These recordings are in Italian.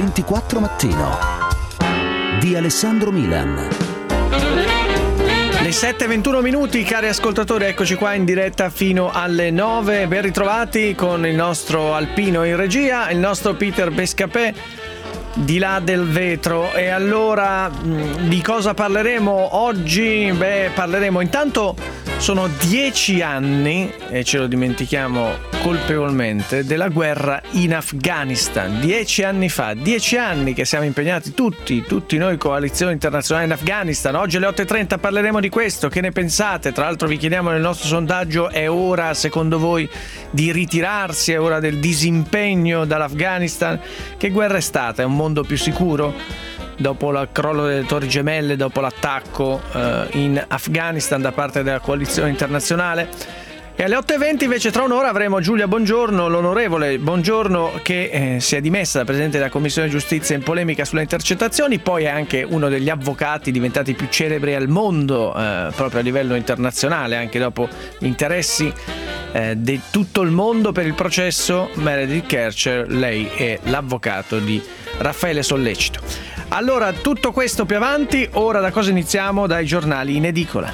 24 Mattino di Alessandro Milan. Le 7:21 minuti, cari ascoltatori, eccoci qua in diretta fino alle 9. Ben ritrovati con il nostro Alpino in regia, il nostro Peter Bescapè di là del vetro. E allora di cosa parleremo oggi? Parleremo intanto, sono 10 anni, e ce lo dimentichiamo colpevolmente, della guerra in Afghanistan. 10 anni fa, 10 anni che siamo impegnati tutti noi, coalizione internazionale in Afghanistan. Oggi alle 8:30 parleremo di questo. Che ne pensate? Tra l'altro vi chiediamo nel nostro sondaggio: è ora secondo voi di ritirarsi? È ora del disimpegno dall'Afghanistan? Che guerra è stata? È un mondo più sicuro? Dopo il crollo delle Torri Gemelle, dopo l'attacco in Afghanistan da parte della coalizione internazionale. E alle 8:20 invece, tra un'ora, avremo Giulia Bongiorno, l'onorevole Bongiorno, che si è dimessa da presidente della Commissione Giustizia in polemica sulle intercettazioni. Poi è anche uno degli avvocati diventati più celebri al mondo, proprio a livello internazionale, anche dopo gli interessi di tutto il mondo per il processo Meredith Kercher. Lei è l'avvocato di Raffaele Sollecito. Allora, tutto questo più avanti. Ora da cosa iniziamo? Dai giornali in edicola.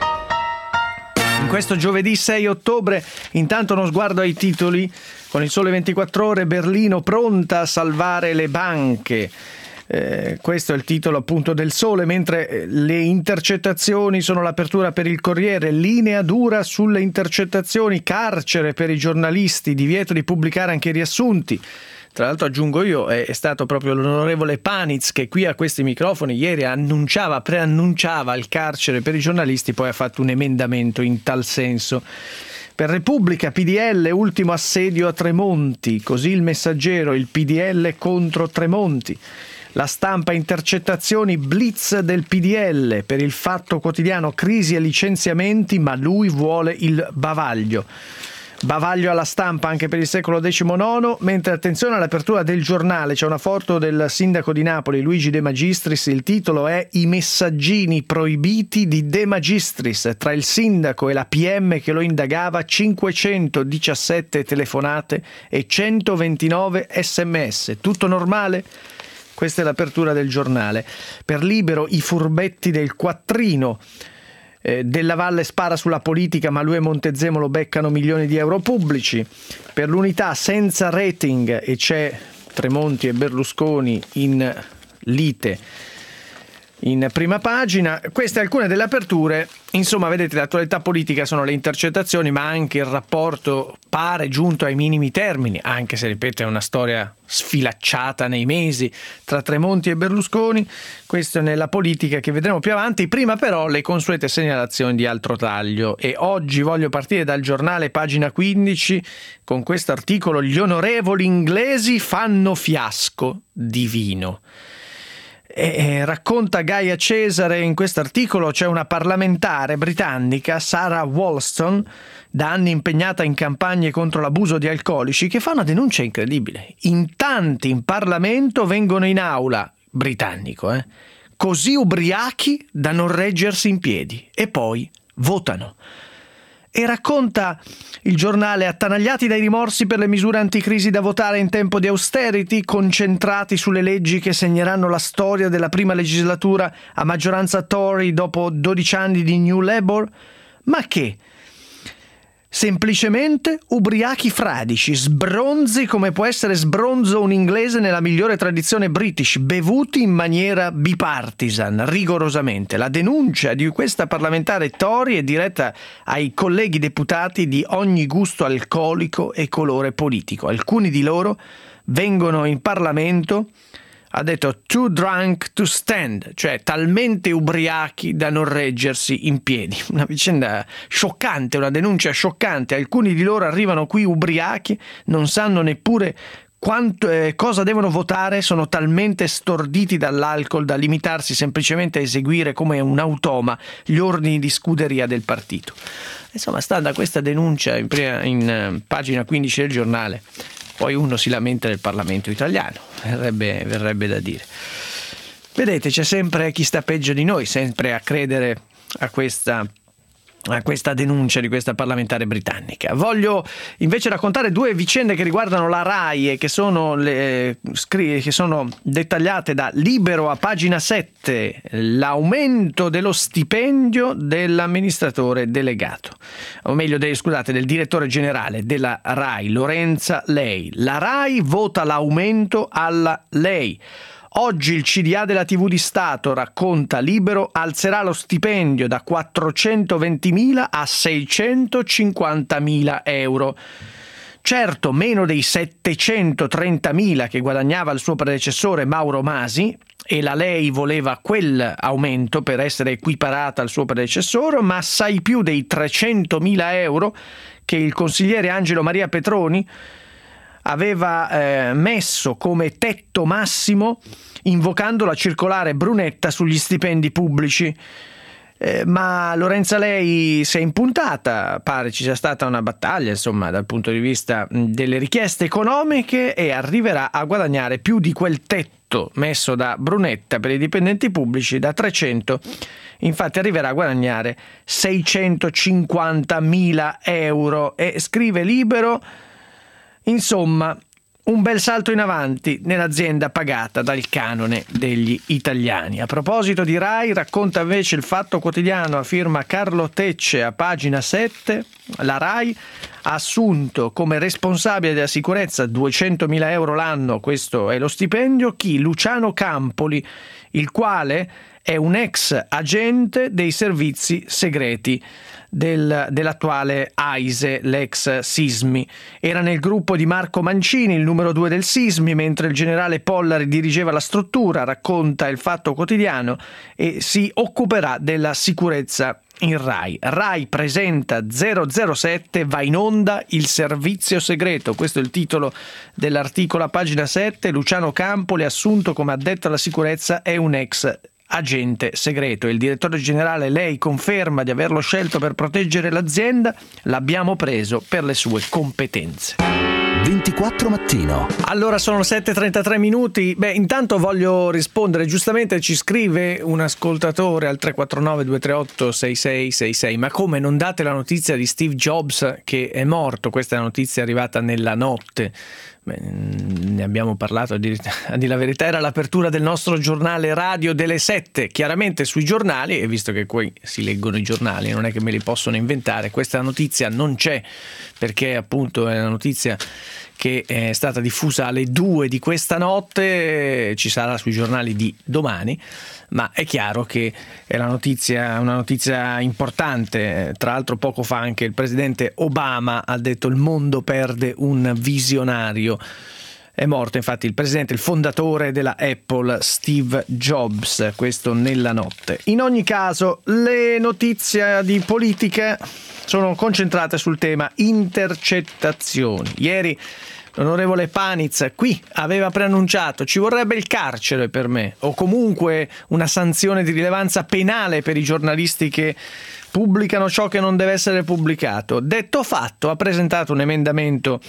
In questo giovedì 6 ottobre, intanto uno sguardo ai titoli. Con il Sole 24 Ore, Berlino pronta a salvare le banche. Questo è il titolo appunto del Sole, mentre le intercettazioni sono l'apertura per il Corriere. Linea dura sulle intercettazioni, carcere per i giornalisti, divieto di pubblicare anche i riassunti. Tra l'altro, aggiungo io, è stato proprio l'onorevole Panitz che qui a questi microfoni ieri preannunciava il carcere per i giornalisti, poi ha fatto un emendamento in tal senso. Per Repubblica, PDL, ultimo assedio a Tremonti, così il Messaggero, il PDL contro Tremonti. La Stampa, intercettazioni, blitz del PDL. Per il Fatto Quotidiano, crisi e licenziamenti, ma lui vuole il bavaglio. Bavaglio alla Stampa anche per il Secolo XIX, mentre attenzione all'apertura del Giornale, c'è una foto del sindaco di Napoli Luigi De Magistris. Il titolo è "I messaggini proibiti di De Magistris". Tra il sindaco e la PM che lo indagava, 517 telefonate e 129 sms. Tutto normale? Questa è l'apertura del Giornale. Per Libero, i furbetti del quattrino. Della Valle spara sulla politica, ma lui e Montezemolo beccano milioni di euro pubblici. Per l'Unità, senza rating, e c'è Tremonti e Berlusconi in lite in prima pagina. Queste alcune delle aperture. Insomma, vedete, l'attualità politica sono le intercettazioni, ma anche il rapporto pare giunto ai minimi termini, anche se, ripeto, è una storia sfilacciata nei mesi tra Tremonti e Berlusconi. Questo è nella politica, che vedremo più avanti. Prima però le consuete segnalazioni di altro taglio, e oggi voglio partire dal Giornale, pagina 15, con questo articolo: gli onorevoli inglesi fanno fiasco divino. Racconta Gaia Cesare in questo articolo. C'è una parlamentare britannica, Sarah Wollaston, da anni impegnata in campagne contro l'abuso di alcolici, che fa una denuncia incredibile. In tanti in Parlamento vengono in aula, britannico, così ubriachi da non reggersi in piedi, e poi votano. E racconta il Giornale: attanagliati dai rimorsi per le misure anticrisi da votare in tempo di austerity, concentrati sulle leggi che segneranno la storia della prima legislatura a maggioranza Tory dopo 12 anni di New Labour. Ma che? Semplicemente ubriachi fradici, sbronzi come può essere sbronzo un inglese nella migliore tradizione british, bevuti in maniera bipartisan, rigorosamente. La denuncia di questa parlamentare Tory è diretta ai colleghi deputati di ogni gusto alcolico e colore politico. Alcuni di loro vengono in Parlamento, ha detto, too drunk to stand, cioè talmente ubriachi da non reggersi in piedi. Una vicenda scioccante, una denuncia scioccante. Alcuni di loro arrivano qui ubriachi, non sanno neppure cosa devono votare, sono talmente storditi dall'alcol da limitarsi semplicemente a eseguire come un automa gli ordini di scuderia del partito. Insomma, sta da questa denuncia in pagina 15 del Giornale. Poi uno si lamenta del Parlamento italiano, verrebbe da dire. Vedete, c'è sempre chi sta peggio di noi, sempre a credere a questa a questa denuncia di questa parlamentare britannica. Voglio invece raccontare due vicende che riguardano la RAI e che sono dettagliate da Libero a pagina 7. L'aumento dello stipendio dell'amministratore delegato, o meglio del direttore generale della RAI, Lorenza Lei. La RAI vota l'aumento alla Lei. Oggi il CDA della TV di Stato, racconta Libero, alzerà lo stipendio da 420.000 a 650.000 euro. Certo, meno dei 730.000 che guadagnava il suo predecessore Mauro Masi, e la Lei voleva quel aumento per essere equiparata al suo predecessore, ma assai più dei 300.000 euro che il consigliere Angelo Maria Petroni aveva messo come tetto massimo invocando la circolare Brunetta sugli stipendi pubblici. Ma Lorenza Lei si è impuntata, pare ci sia stata una battaglia insomma dal punto di vista delle richieste economiche, e arriverà a guadagnare più di quel tetto messo da Brunetta per i dipendenti pubblici, da 300. Infatti arriverà a guadagnare 650.000 euro, e scrive Libero, insomma, un bel salto in avanti nell'azienda pagata dal canone degli italiani. A proposito di RAI, racconta invece il Fatto Quotidiano a firma Carlo Tecce a pagina 7. La RAI ha assunto come responsabile della sicurezza 200.000 euro l'anno, questo è lo stipendio, Luciano Campoli, il quale è un ex agente dei servizi segreti dell'attuale AISE, l'ex Sismi. Era nel gruppo di Marco Mancini, il numero 2 del Sismi, mentre il generale Pollari dirigeva la struttura, racconta il Fatto Quotidiano, e si occuperà della sicurezza in RAI. RAI presenta 007, va in onda il servizio segreto. Questo è il titolo dell'articolo a pagina 7. Luciano Campoli, assunto come addetto alla sicurezza, è un ex agente segreto. Il direttore generale Lei conferma di averlo scelto per proteggere l'azienda. L'abbiamo preso per le sue competenze. 24 Mattino. Allora sono 7:33 minuti. Intanto voglio rispondere, giustamente ci scrive un ascoltatore al 349 238 6666: ma come, non date la notizia di Steve Jobs che è morto? Questa è la notizia arrivata nella notte. Ne abbiamo parlato, a dire la verità era l'apertura del nostro giornale radio delle 7, chiaramente sui giornali, e visto che qui si leggono i giornali non è che me li possono inventare, questa notizia non c'è, perché appunto è una notizia che è stata diffusa alle 2 di questa notte, ci sarà sui giornali di domani, ma è chiaro che è una notizia importante. Tra l'altro poco fa anche il presidente Obama ha detto: il mondo perde un visionario. È morto infatti il fondatore della Apple, Steve Jobs, questo nella notte. In ogni caso, le notizie di politica sono concentrate sul tema intercettazioni. Ieri l'onorevole Paniz qui aveva preannunciato: ci vorrebbe il carcere per me, o comunque una sanzione di rilevanza penale per i giornalisti che pubblicano ciò che non deve essere pubblicato. Detto fatto, ha presentato un emendamento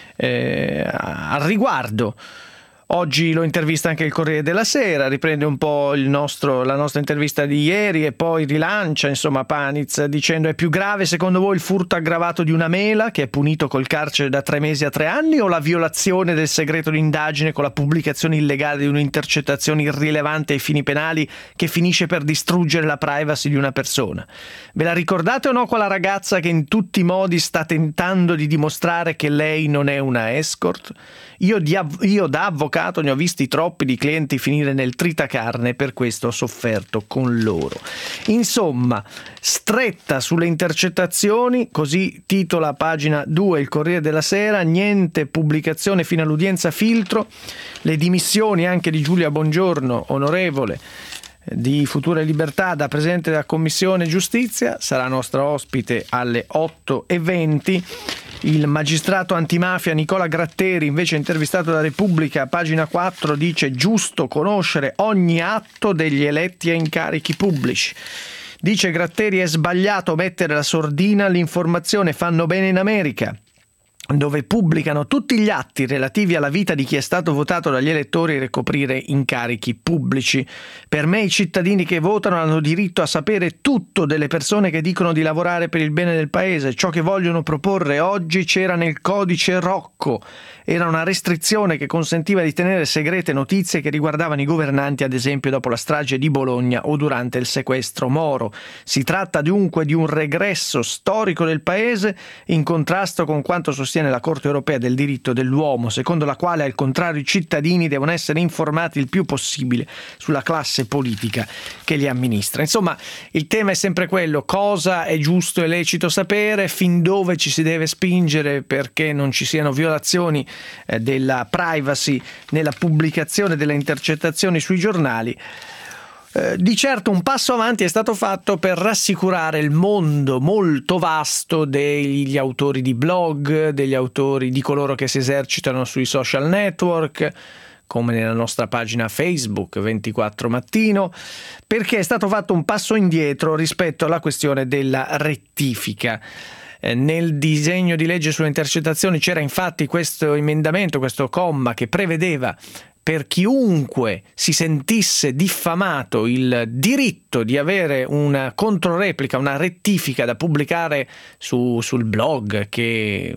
al riguardo. Oggi lo intervista anche il Corriere della Sera, riprende un po' la nostra intervista di ieri e poi rilancia, insomma, Paniz dicendo: è più grave secondo voi il furto aggravato di una mela, che è punito col carcere da 3 mesi a 3 anni, o la violazione del segreto d'indagine con la pubblicazione illegale di un'intercettazione irrilevante ai fini penali che finisce per distruggere la privacy di una persona? Ve la ricordate o no quella ragazza che in tutti i modi sta tentando di dimostrare che lei non è una escort? Io da avvocato ne ho visti troppi di clienti finire nel tritacarne, per questo ho sofferto con loro. Insomma, stretta sulle intercettazioni, così titola a pagina 2 il Corriere della Sera, niente pubblicazione fino all'udienza filtro, le dimissioni anche di Giulia Bongiorno, onorevole di Futura e Libertà, da presidente della Commissione Giustizia, sarà nostra ospite alle 8:20. Il magistrato antimafia Nicola Gratteri, invece intervistato da Repubblica, pagina 4, dice: giusto conoscere ogni atto degli eletti a incarichi pubblici. Dice Gratteri: è sbagliato mettere la sordina all'informazione, fanno bene in America. dove pubblicano tutti gli atti relativi alla vita di chi è stato votato dagli elettori a ricoprire incarichi pubblici. Per me i cittadini che votano hanno diritto a sapere tutto delle persone che dicono di lavorare per il bene del paese. Ciò che vogliono proporre oggi c'era nel codice Rocco. Era una restrizione che consentiva di tenere segrete notizie che riguardavano i governanti, ad esempio dopo la strage di Bologna o durante il sequestro Moro. Si tratta dunque di un regresso storico del paese in contrasto con quanto sostiene la Corte europea del diritto dell'uomo, secondo la quale al contrario i cittadini devono essere informati il più possibile sulla classe politica che li amministra. Insomma, il tema è sempre quello: cosa è giusto e lecito sapere, fin dove ci si deve spingere perché non ci siano violazioni della privacy nella pubblicazione delle intercettazioni sui giornali. Di certo un passo avanti è stato fatto per rassicurare il mondo molto vasto degli autori di blog, degli autori, di coloro che si esercitano sui social network, come nella nostra pagina Facebook 24 Mattino, perché è stato fatto un passo indietro rispetto alla questione della rettifica. Nel disegno di legge sulle intercettazioni c'era infatti questo emendamento, questo comma che prevedeva per chiunque si sentisse diffamato il diritto di avere una controreplica, una rettifica da pubblicare sul blog che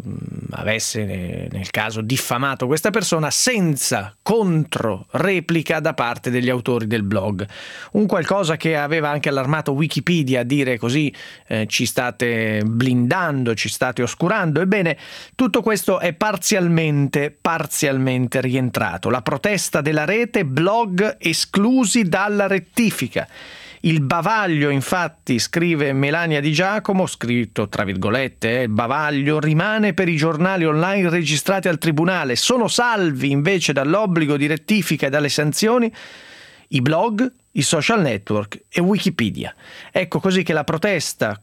avesse nel caso diffamato questa persona senza controreplica da parte degli autori del blog. Un qualcosa che aveva anche allarmato Wikipedia a dire così ci state blindando, ci state oscurando. Ebbene, tutto questo è parzialmente rientrato. La protesta della rete, blog esclusi dalla rettifica. Il bavaglio, infatti, scrive Melania Di Giacomo, scritto tra virgolette, il bavaglio rimane per i giornali online registrati al tribunale. Sono salvi invece dall'obbligo di rettifica e dalle sanzioni i blog, i social network e Wikipedia. Ecco così che la protesta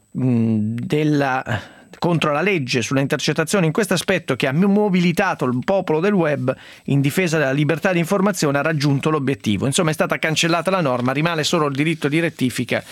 contro la legge sulle intercettazioni in questo aspetto, che ha mobilitato il popolo del web in difesa della libertà di informazione, ha raggiunto l'obiettivo. Insomma, è stata cancellata la norma, rimane solo il diritto di rettifica,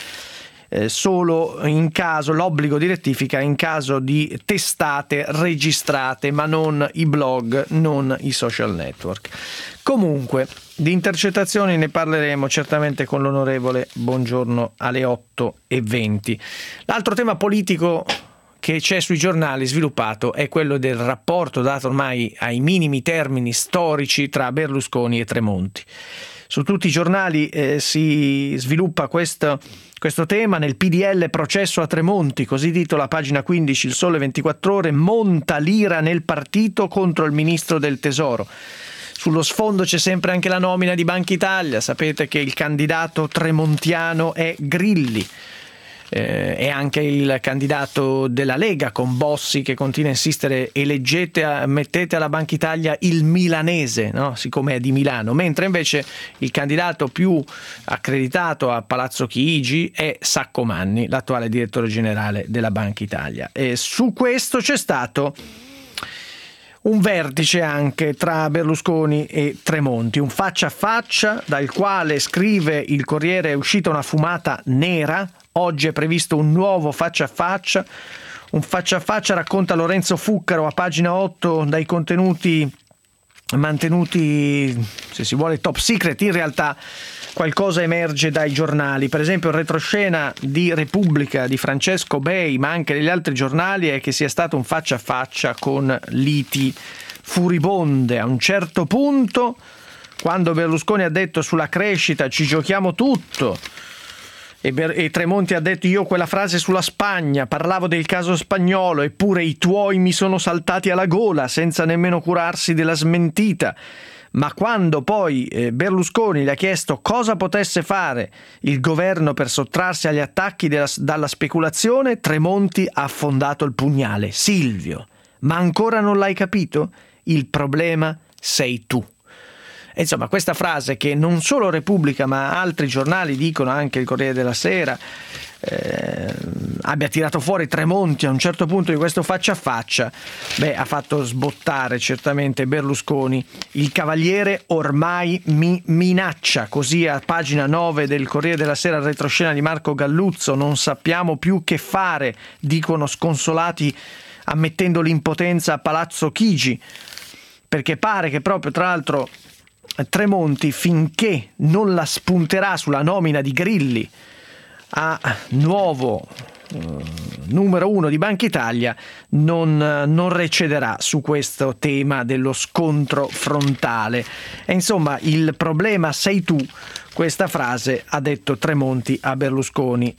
solo in caso, l'obbligo di rettifica in caso di testate registrate, ma non i blog, non i social network. Comunque, di intercettazioni ne parleremo certamente con l'onorevole Bongiorno alle 8:20. L'altro tema politico che c'è sui giornali sviluppato è quello del rapporto dato ormai ai minimi termini storici tra Berlusconi e Tremonti. Su tutti i giornali si sviluppa questo tema. Nel PDL processo a Tremonti, così titola pagina 15 il Sole 24 Ore, monta l'ira nel partito contro il ministro del Tesoro. Sullo sfondo c'è sempre anche la nomina di Banca Italia. Sapete che il candidato tremontiano è Grilli. E anche il candidato della Lega con Bossi che continua a insistere: mettete alla Banca Italia il milanese, no? Siccome è di Milano, mentre invece il candidato più accreditato a Palazzo Chigi è Saccomanni, l'attuale direttore generale della Banca Italia. E su questo c'è stato un vertice anche tra Berlusconi e Tremonti, un faccia a faccia dal quale, scrive il Corriere, è uscita una fumata nera. Oggi è previsto un nuovo faccia a faccia. Un faccia a faccia, racconta Lorenzo Fuccaro a pagina 8, dai contenuti mantenuti, se si vuole, top secret. In realtà qualcosa emerge dai giornali. Per esempio il retroscena di Repubblica di Francesco Bei, ma anche degli altri giornali, è che sia stato un faccia a faccia con liti furibonde. A un certo punto, quando Berlusconi ha detto sulla crescita ci giochiamo tutto, e Tremonti ha detto io quella frase sulla Spagna, parlavo del caso spagnolo, eppure i tuoi mi sono saltati alla gola senza nemmeno curarsi della smentita. Ma quando poi Berlusconi gli ha chiesto cosa potesse fare il governo per sottrarsi agli attacchi dalla speculazione, Tremonti ha affondato il pugnale. Silvio, ma ancora non l'hai capito? Il problema sei tu. Insomma, questa frase che non solo Repubblica ma altri giornali dicono, anche il Corriere della Sera, abbia tirato fuori Tremonti a un certo punto di questo faccia a faccia, ha fatto sbottare certamente Berlusconi. Il Cavaliere ormai mi minaccia, così a pagina 9 del Corriere della Sera, retroscena di Marco Galluzzo. Non sappiamo più che fare, dicono sconsolati ammettendo l'impotenza a Palazzo Chigi, perché pare che proprio, tra l'altro, Tremonti, finché non la spunterà sulla nomina di Grilli a nuovo numero 1 di Banca Italia, non recederà su questo tema dello scontro frontale. E insomma, il problema sei tu, questa frase ha detto Tremonti a Berlusconi.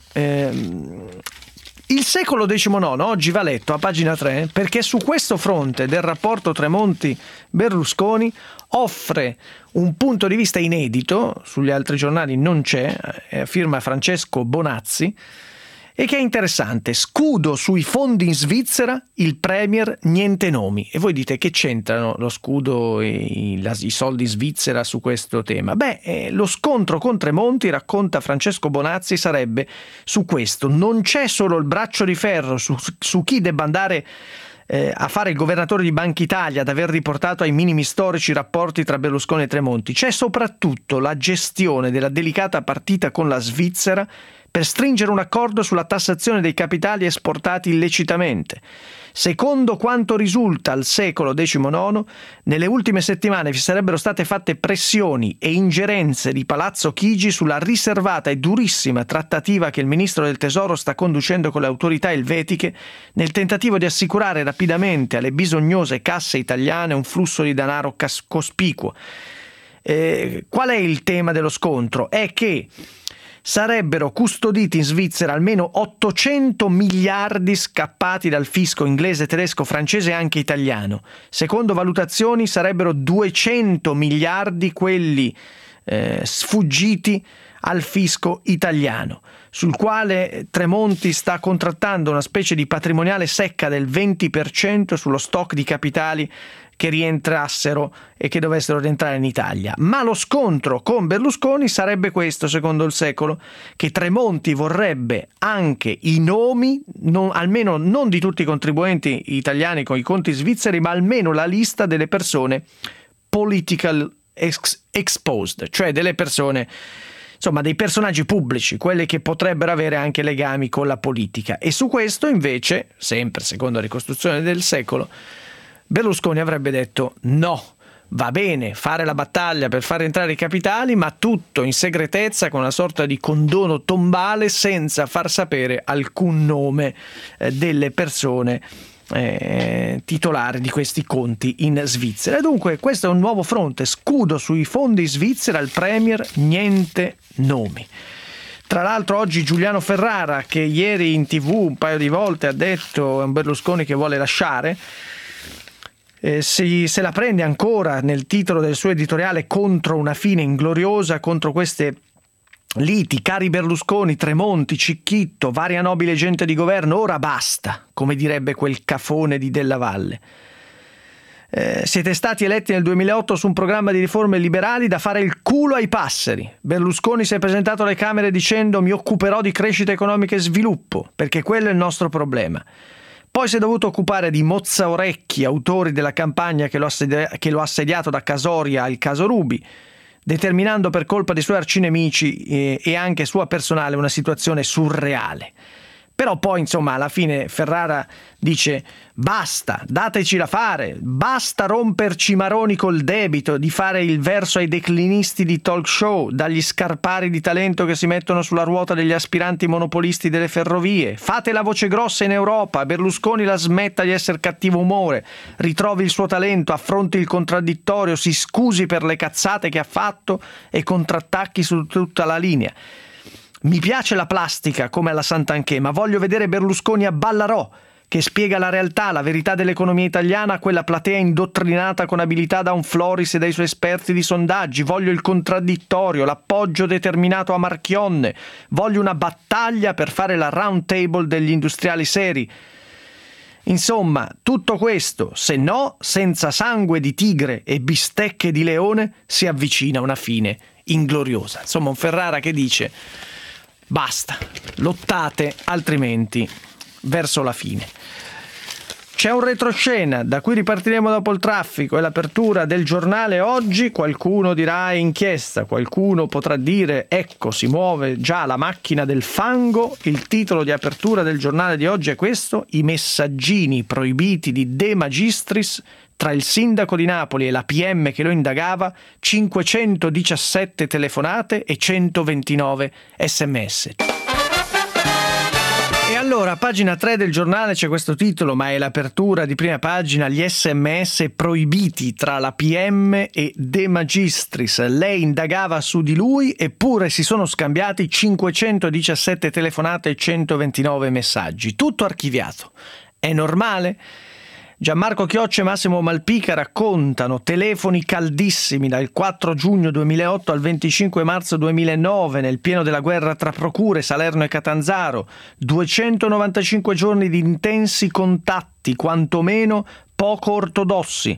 Il secolo XIX oggi va letto a pagina 3 perché su questo fronte del rapporto Tremonti-Berlusconi offre un punto di vista inedito, sugli altri giornali non c'è, firma Francesco Bonazzi, e che è interessante. Scudo sui fondi in Svizzera, il premier niente nomi. E voi dite, che c'entrano lo scudo e i soldi in Svizzera su questo tema? Lo scontro con Tremonti, racconta Francesco Bonazzi, sarebbe su questo. Non c'è solo il braccio di ferro su chi debba andare a fare il governatore di Banca Italia, ad aver riportato ai minimi storici i rapporti tra Berlusconi e Tremonti. C'è soprattutto la gestione della delicata partita con la Svizzera per stringere un accordo sulla tassazione dei capitali esportati illecitamente. Secondo quanto risulta al secolo XIX, nelle ultime settimane vi sarebbero state fatte pressioni e ingerenze di Palazzo Chigi sulla riservata e durissima trattativa che il ministro del Tesoro sta conducendo con le autorità elvetiche nel tentativo di assicurare rapidamente alle bisognose casse italiane un flusso di denaro cospicuo. Qual è il tema dello scontro? È che sarebbero custoditi in Svizzera almeno 800 miliardi scappati dal fisco inglese, tedesco, francese e anche italiano. Secondo valutazioni sarebbero 200 miliardi quelli sfuggiti al fisco italiano, sul quale Tremonti sta contrattando una specie di patrimoniale secca del 20% sullo stock di capitali che rientrassero e che dovessero rientrare in Italia. Ma lo scontro con Berlusconi sarebbe questo, secondo il secolo, che Tremonti vorrebbe anche i nomi, almeno non di tutti i contribuenti italiani con i conti svizzeri, ma almeno la lista delle persone political exposed, cioè delle persone, insomma dei personaggi pubblici, quelli che potrebbero avere anche legami con la politica. E su questo invece, sempre secondo la ricostruzione del secolo, Berlusconi avrebbe detto no, va bene fare la battaglia per far entrare i capitali, ma tutto in segretezza, con una sorta di condono tombale, senza far sapere alcun nome delle persone titolari di questi conti in Svizzera. E dunque questo è un nuovo fronte: scudo sui fondi Svizzera, il premier niente nomi. Tra l'altro oggi Giuliano Ferrara, che ieri in TV un paio di volte ha detto a un Berlusconi che vuole lasciare, se la prende ancora nel titolo del suo editoriale contro una fine ingloriosa, contro queste liti, cari Berlusconi, Tremonti, Cicchitto, varia nobile gente di governo, ora basta, come direbbe quel cafone di Della Valle. Siete stati eletti nel 2008 su un programma di riforme liberali da fare il culo ai passeri. Berlusconi si è presentato alle Camere dicendo: mi occuperò di crescita economica e sviluppo, perché quello è il nostro problema. Poi si è dovuto occupare di mozzaorecchi, autori della campagna che lo ha assediato da Casoria al caso Ruby, determinando per colpa dei suoi arcinemici e anche sua personale una situazione surreale. Però poi, insomma, alla fine Ferrara dice: basta, dateci da fare, basta romperci i maroni col debito, di fare il verso ai declinisti di talk show, dagli scarpari di talento che si mettono sulla ruota degli aspiranti monopolisti delle ferrovie. Fate la voce grossa in Europa, Berlusconi la smetta di essere cattivo umore, ritrovi il suo talento, affronti il contraddittorio, si scusi per le cazzate che ha fatto e contrattacchi su tutta la linea. Mi piace la plastica come alla Santanchè, ma voglio vedere Berlusconi a Ballarò, che spiega la realtà, la verità dell'economia italiana a quella platea indottrinata con abilità da un Floris e dai suoi esperti di sondaggi. Voglio il contraddittorio, l'appoggio determinato a Marchionne. Voglio una battaglia per fare la round table degli industriali seri. Insomma, tutto questo, se no, senza sangue di tigre e bistecche di leone, si avvicina a una fine ingloriosa. Insomma, un Ferrara che dice: basta, lottate altrimenti verso la fine. C'è un retroscena da cui ripartiremo dopo il traffico e l'apertura del giornale oggi. Qualcuno dirà inchiesta, qualcuno potrà dire ecco si muove già la macchina del fango. Il titolo di apertura del giornale di oggi è questo: i messaggini proibiti di De Magistris tra il sindaco di Napoli e la PM che lo indagava, 517 telefonate e 129 sms. E allora, a pagina 3 del giornale c'è questo titolo, ma è l'apertura di prima pagina: gli sms proibiti tra la PM e De Magistris. Lei indagava su di lui, eppure si sono scambiati 517 telefonate e 129 messaggi. Tutto archiviato. È normale? Gianmarco Chioccia e Massimo Malpica raccontano telefoni caldissimi dal 4 giugno 2008 al 25 marzo 2009 nel pieno della guerra tra procure Salerno e Catanzaro, 295 giorni di intensi contatti, quantomeno poco ortodossi,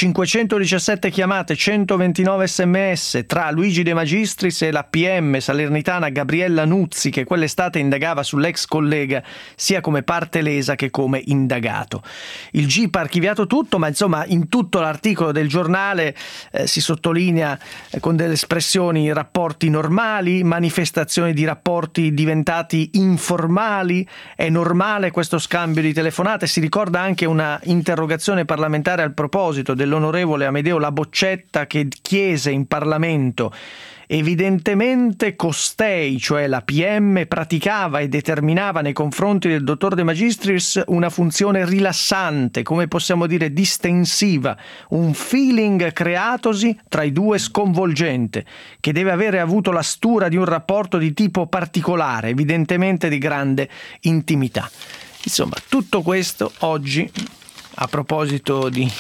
517 chiamate, 129 sms tra Luigi De Magistris e la PM salernitana Gabriella Nuzzi, che quell'estate indagava sull'ex collega sia come parte lesa che come indagato. Il GIP ha archiviato tutto, ma insomma in tutto l'articolo del giornale si sottolinea con delle espressioni rapporti normali, manifestazioni di rapporti diventati informali, è normale questo scambio di telefonate. Si ricorda anche una interrogazione parlamentare al proposito dell'onorevole Amedeo Laboccetta, che chiese in Parlamento: evidentemente costei, cioè la PM, praticava e determinava nei confronti del dottor De Magistris una funzione rilassante, come possiamo dire distensiva, un feeling creatosi tra i due sconvolgente, che deve avere avuto la stura di un rapporto di tipo particolare, evidentemente di grande intimità. Insomma, tutto questo oggi, a proposito di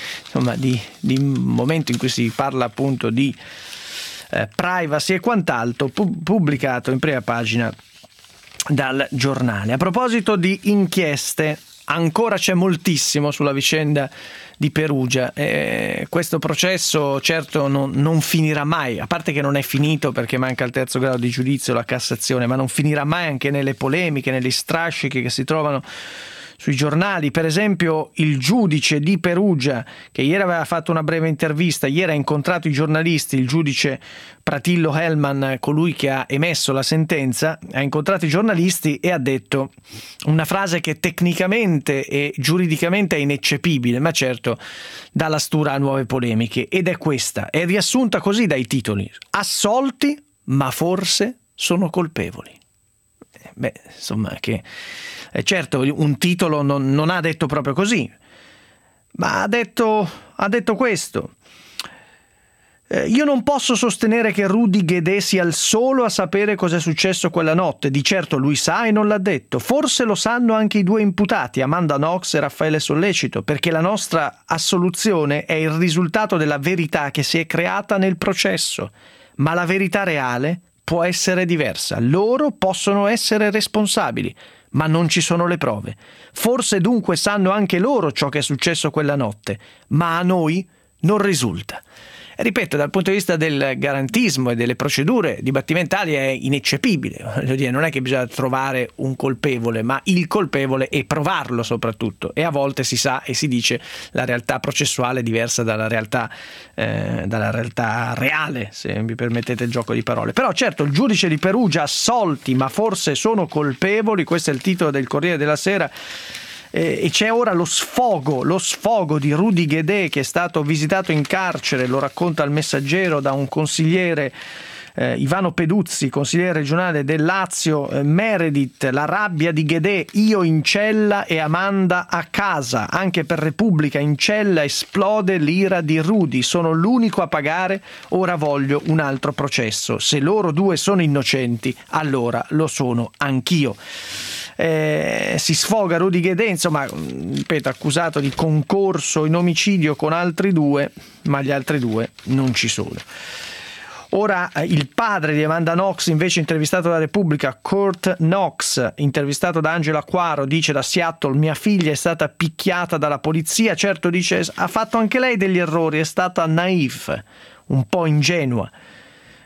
momento in cui si parla appunto di privacy e quant'altro, pubblicato in prima pagina dal giornale. A proposito di inchieste, ancora c'è moltissimo sulla vicenda di Perugia. Questo processo certo non finirà mai, a parte che non è finito perché manca il terzo grado di giudizio, la Cassazione, ma non finirà mai anche nelle polemiche, negli strascichi che si trovano sui giornali. Per esempio il giudice di Perugia, che ieri aveva fatto una breve intervista, ieri ha incontrato i giornalisti, il giudice Pratillo Hellman, colui che ha emesso la sentenza, ha incontrato i giornalisti e ha detto una frase che tecnicamente e giuridicamente è ineccepibile, ma certo dà la stura a nuove polemiche, ed è questa, è riassunta così dai titoli: assolti ma forse sono colpevoli. Insomma, che certo un titolo non ha detto proprio così, ma ha detto questo: io non posso sostenere che Rudy Guedè sia il solo a sapere cosa è successo quella notte. Di certo lui sa e non l'ha detto. Forse lo sanno anche i due imputati, Amanda Knox e Raffaele Sollecito, perché la nostra assoluzione è il risultato della verità che si è creata nel processo, ma la verità reale può essere diversa. Loro possono essere responsabili, ma non ci sono le prove. Forse dunque sanno anche loro ciò che è successo quella notte, ma a noi non risulta. E ripeto, dal punto di vista del garantismo e delle procedure dibattimentali è ineccepibile. Voglio dire, non è che bisogna trovare un colpevole, ma il colpevole e provarlo soprattutto. E a volte si sa e si dice la realtà processuale è diversa dalla realtà reale, se mi permettete il gioco di parole. Però certo, il giudice di Perugia: assolti ma forse sono colpevoli, questo è il titolo del Corriere della Sera. E c'è ora lo sfogo di Rudy Guedè, che è stato visitato in carcere, lo racconta il Messaggero, da un consigliere, Ivano Peduzzi, consigliere regionale del Lazio. Meredith: la rabbia di Guedè, io in cella e Amanda a casa. Anche per Repubblica: in cella esplode l'ira di Rudy, sono l'unico a pagare, ora voglio un altro processo. Se loro due sono innocenti, allora lo sono anch'io. Si sfoga Rudy Guedè, insomma, ripeto, accusato di concorso in omicidio con altri due, ma gli altri due non ci sono. Ora il padre di Amanda Knox, invece, intervistato da Repubblica, Kurt Knox, intervistato da Angelo Acquaro, dice da Seattle: mia figlia è stata picchiata dalla polizia. Certo, dice, ha fatto anche lei degli errori, è stata naif, un po' ingenua.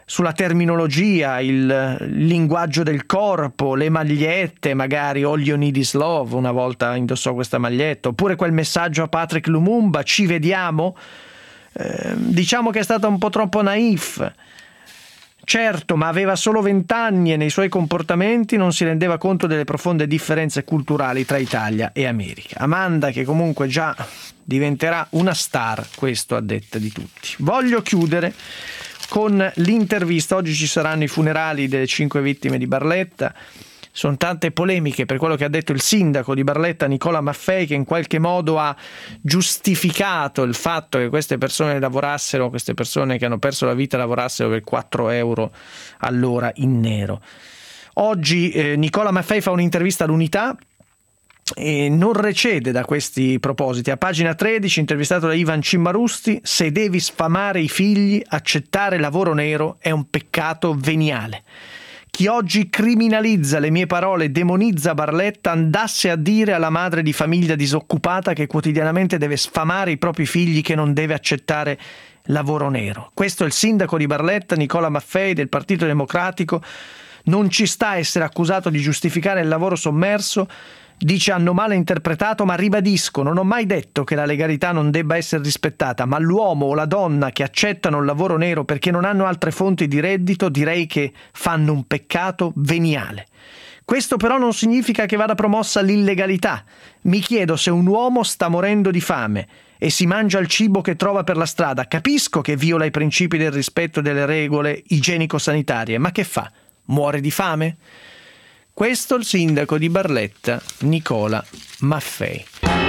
sulla terminologia, il linguaggio del corpo, le magliette, magari All You Need Is Love, una volta indossò questa maglietta, oppure quel messaggio a Patrick Lumumba, ci vediamo, diciamo che è stata un po' troppo naif. Certo, ma aveva solo 20 anni e nei suoi comportamenti non si rendeva conto delle profonde differenze culturali tra Italia e America. Amanda, che comunque già diventerà una star, questo a detta di tutti. Voglio chiudere con l'intervista. Oggi ci saranno i funerali delle 5 vittime di Barletta. Sono tante polemiche per quello che ha detto il sindaco di Barletta, Nicola Maffei, che in qualche modo ha giustificato il fatto che queste persone lavorassero, queste persone che hanno perso la vita lavorassero per 4 euro all'ora in nero. Oggi Nicola Maffei fa un'intervista all'Unità e non recede da questi propositi. A pagina 13, intervistato da Ivan Cimmarusti: se devi sfamare i figli, accettare lavoro nero è un peccato veniale. Chi oggi criminalizza le mie parole, demonizza Barletta, andasse a dire alla madre di famiglia disoccupata che quotidianamente deve sfamare i propri figli, che non deve accettare lavoro nero. Questo è il sindaco di Barletta, Nicola Maffei, del Partito Democratico. Non ci sta a essere accusato di giustificare il lavoro sommerso. Dice: hanno male interpretato, ma ribadisco, non ho mai detto che la legalità non debba essere rispettata, ma l'uomo o la donna che accettano il lavoro nero perché non hanno altre fonti di reddito, direi che fanno un peccato veniale. Questo però non significa che vada promossa l'illegalità. Mi chiedo se un uomo sta morendo di fame e si mangia il cibo che trova per la strada. Capisco che viola i principi del rispetto delle regole igienico-sanitarie, ma che fa? Muore di fame? Questo è il sindaco di Barletta, Nicola Maffei.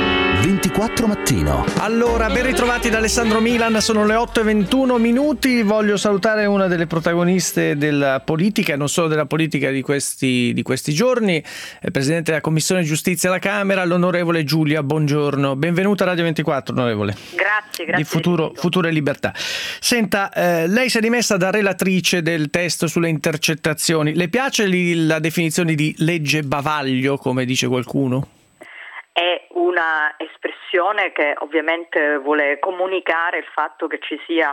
24 Mattino. Allora, ben ritrovati da Alessandro Milan, sono le 8:21. Voglio salutare una delle protagoniste della politica, e non solo della politica di questi giorni, il Presidente della Commissione Giustizia alla Camera, l'onorevole Giulia Bongiorno. Benvenuta a Radio 24, onorevole. Grazie. Di Futuro e Libertà. Senta, lei si è dimessa da relatrice del testo sulle intercettazioni. Le piace la definizione di legge bavaglio, come dice qualcuno? È una espressione che ovviamente vuole comunicare il fatto che ci sia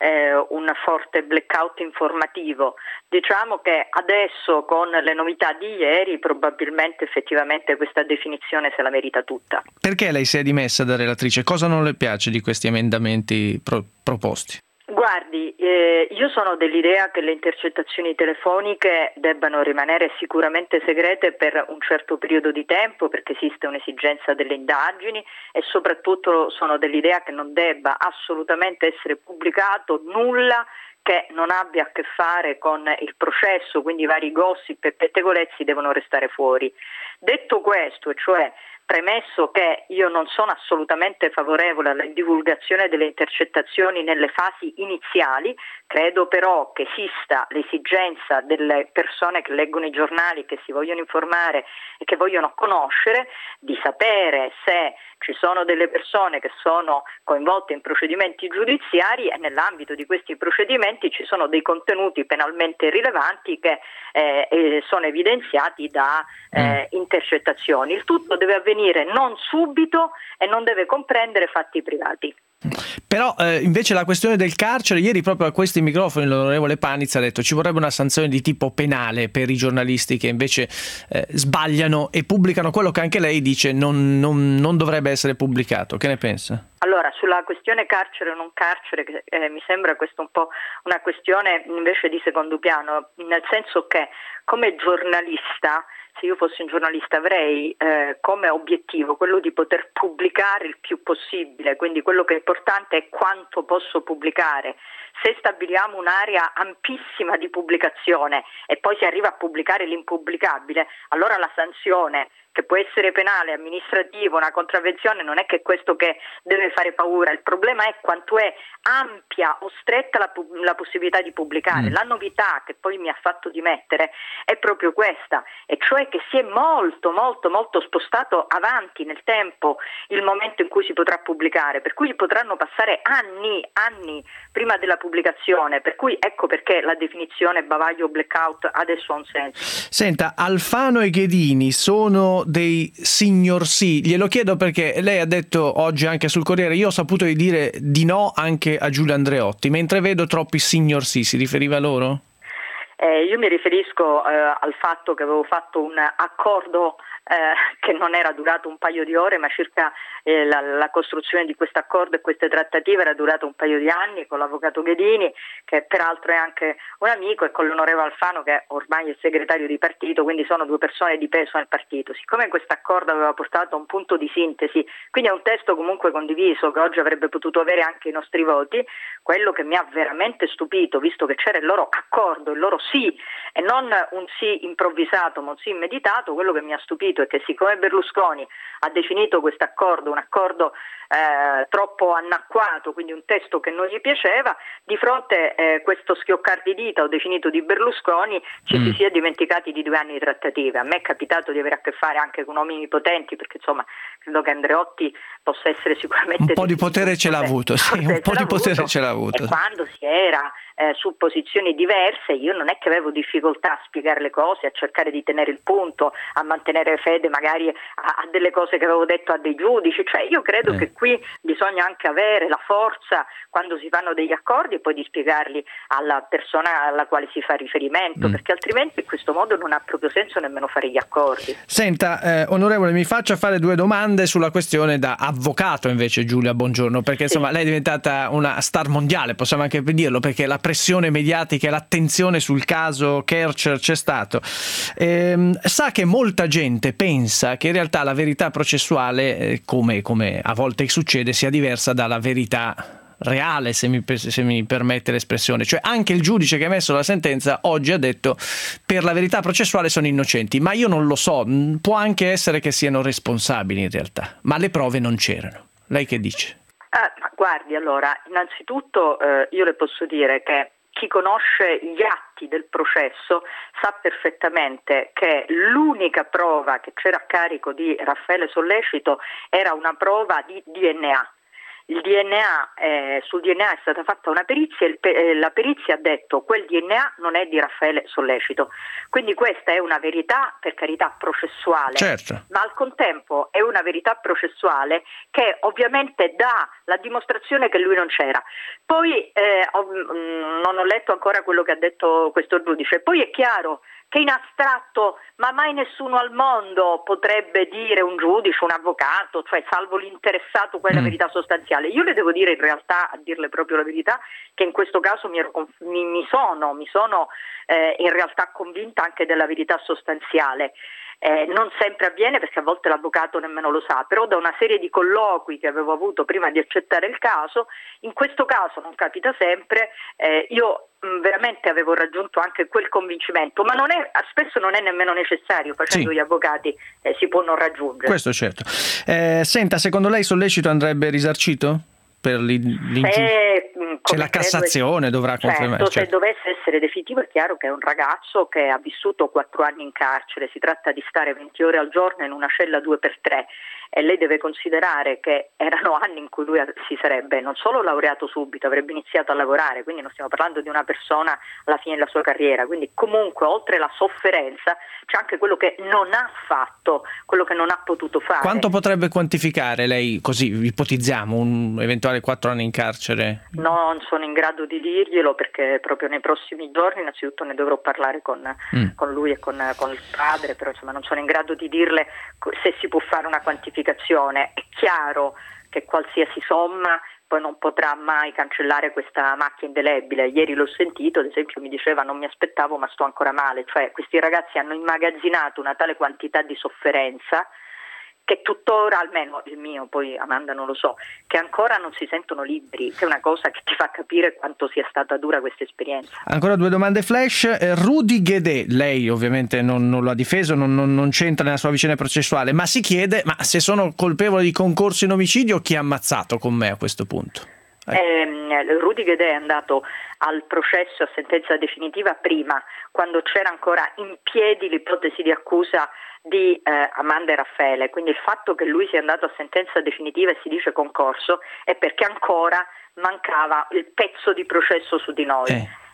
un forte blackout informativo. Diciamo che adesso, con le novità di ieri, probabilmente effettivamente questa definizione se la merita tutta. Perché lei si è dimessa da relatrice? Cosa non le piace di questi emendamenti proposti? Guardi, io sono dell'idea che le intercettazioni telefoniche debbano rimanere sicuramente segrete per un certo periodo di tempo, perché esiste un'esigenza delle indagini, e soprattutto sono dell'idea che non debba assolutamente essere pubblicato nulla che non abbia a che fare con il processo, quindi i vari gossip e pettegolezzi devono restare fuori. Detto questo, cioè premesso che io non sono assolutamente favorevole alla divulgazione delle intercettazioni nelle fasi iniziali, credo però che esista l'esigenza delle persone che leggono i giornali, che si vogliono informare e che vogliono conoscere, di sapere se ci sono delle persone che sono coinvolte in procedimenti giudiziari, e nell'ambito di questi procedimenti ci sono dei contenuti penalmente rilevanti che sono evidenziati da intercettazioni. Il tutto deve avvenire non subito e non deve comprendere fatti privati. Però invece la questione del carcere, ieri proprio a questi microfoni l'onorevole Panizza ha detto ci vorrebbe una sanzione di tipo penale per i giornalisti che invece sbagliano e pubblicano quello che anche lei dice non dovrebbe essere pubblicato. Che ne pensa? Allora, sulla questione carcere o non carcere, mi sembra questo un po' una questione invece di secondo piano, nel senso che come giornalista, se io fossi un giornalista, avrei come obiettivo quello di poter pubblicare il più possibile, quindi quello che è importante è quanto posso pubblicare. Se stabiliamo un'area ampissima di pubblicazione e poi si arriva a pubblicare l'impubblicabile, allora la sanzione, che può essere penale, amministrativo, una contravvenzione, non è che questo che deve fare paura. Il problema è quanto è ampia o stretta la possibilità di pubblicare. La novità che poi mi ha fatto dimettere è proprio questa, e cioè che si è molto spostato avanti nel tempo il momento in cui si potrà pubblicare, per cui potranno passare anni prima della pubblicazione, per cui ecco perché la definizione bavaglio blackout adesso ha un senso. Senta, Alfano e Ghedini sono dei signor sì. Glielo chiedo perché lei ha detto oggi anche sul Corriere, io ho saputo di dire di no anche a Giulio Andreotti, mentre vedo troppi signor sì. Si riferiva a loro? Io mi riferisco al fatto che avevo fatto un accordo che non era durato un paio di ore, ma circa la costruzione di questo accordo e queste trattative era durata un paio di anni, con l'avvocato Ghedini, che peraltro è anche un amico, e con l'onorevole Alfano, che ormai è segretario di partito, quindi sono due persone di peso nel partito. Siccome questo accordo aveva portato a un punto di sintesi, quindi è un testo comunque condiviso, che oggi avrebbe potuto avere anche i nostri voti, quello che mi ha veramente stupito, visto che c'era il loro accordo, il loro sì, e non un sì improvvisato ma un sì meditato, quello che mi ha stupito è che siccome Berlusconi ha definito questo accordo un accordo troppo anacquato, quindi un testo che non gli piaceva, di fronte a questo schioccare di dita, ho definito, di Berlusconi, si sia dimenticati di 2 anni di trattative. A me è capitato di avere a che fare anche con uomini potenti, perché insomma credo che Andreotti possa essere sicuramente un po' di potere ce l'ha avuto, sì, un po' di potere ce l'ha avuto. E quando si era su posizioni diverse, io non è che avevo difficoltà a spiegare le cose, a cercare di tenere il punto, a mantenere fede magari a delle cose che avevo detto a dei giudici. Cioè io credo che qui bisogna anche avere la forza, quando si fanno degli accordi, e poi di spiegarli alla persona alla quale si fa riferimento, perché altrimenti in questo modo non ha proprio senso nemmeno fare gli accordi. Senta, onorevole, mi faccia fare 2 domande sulla questione da avvocato invece, Giulia Bongiorno, perché insomma lei è diventata una star mondiale, possiamo anche dirlo, perché la pressione mediatica e l'attenzione sul caso Kercher c'è stato. Sa che molta gente pensa che in realtà la verità processuale, come a volte succede, sia diversa dalla verità reale, se mi permette l'espressione. Cioè anche il giudice che ha emesso la sentenza oggi ha detto per la verità processuale sono innocenti, ma io non lo so, può anche essere che siano responsabili in realtà, ma le prove non c'erano. Lei che dice? Ma guardi, allora, innanzitutto io le posso dire che chi conosce gli atti del processo sa perfettamente che l'unica prova che c'era a carico di Raffaele Sollecito era una prova di DNA. Il DNA, sul DNA è stata fatta una perizia e la perizia ha detto quel DNA non è di Raffaele Sollecito. Quindi questa è una verità, per carità, processuale, certo, ma al contempo è una verità processuale che ovviamente dà la dimostrazione che lui non c'era. Poi non ho letto ancora quello che ha detto questo giudice. Poi è chiaro che in astratto, ma mai nessuno al mondo potrebbe dire, un giudice, un avvocato, cioè salvo l'interessato, quella verità sostanziale. Io le devo dire in realtà, a dirle proprio la verità, che in questo caso mi sono in realtà convinta anche della verità sostanziale. Non sempre avviene, perché a volte l'avvocato nemmeno lo sa, però da una serie di colloqui che avevo avuto prima di accettare il caso, in questo caso non capita sempre, io veramente avevo raggiunto anche quel convincimento, ma spesso non è nemmeno necessario, facendo gli avvocati si può non raggiungere. Questo certo. Senta, secondo lei Sollecito andrebbe risarcito? Per se la Cassazione dovrà confermare. Se dovesse essere definitivo, è chiaro che è un ragazzo che ha vissuto 4 anni in carcere, si tratta di stare 20 ore al giorno in una cella 2x3, e lei deve considerare che erano anni in cui lui si sarebbe non solo laureato subito, avrebbe iniziato a lavorare, quindi non stiamo parlando di una persona alla fine della sua carriera, quindi comunque oltre la sofferenza c'è anche quello che non ha fatto, quello che non ha potuto fare. Quanto potrebbe quantificare lei, così ipotizziamo, un eventuale 4 anni in carcere? Non sono in grado di dirglielo, perché proprio nei prossimi giorni innanzitutto ne dovrò parlare con lui e con il padre, però insomma non sono in grado di dirle se si può fare una quantificazione. È chiaro che qualsiasi somma poi non potrà mai cancellare questa macchia indelebile. Ieri l'ho sentito, ad esempio, mi diceva non mi aspettavo ma sto ancora male, cioè questi ragazzi hanno immagazzinato una tale quantità di sofferenza che tuttora, almeno il mio, poi Amanda non lo so, che ancora non si sentono liberi, che è una cosa che ti fa capire quanto sia stata dura questa esperienza. Ancora 2 domande flash. Rudy Guedè, lei ovviamente non lo ha difeso, non c'entra nella sua vicenda processuale, ma si chiede, ma se sono colpevole di concorso in omicidio, chi ha ammazzato con me a questo punto? Rudy Guedè è andato al processo a sentenza definitiva prima, quando c'era ancora in piedi l'ipotesi di accusa di Amanda e Raffaele, quindi il fatto che lui sia andato a sentenza definitiva e si dice concorso è perché ancora mancava il pezzo di processo su di noi.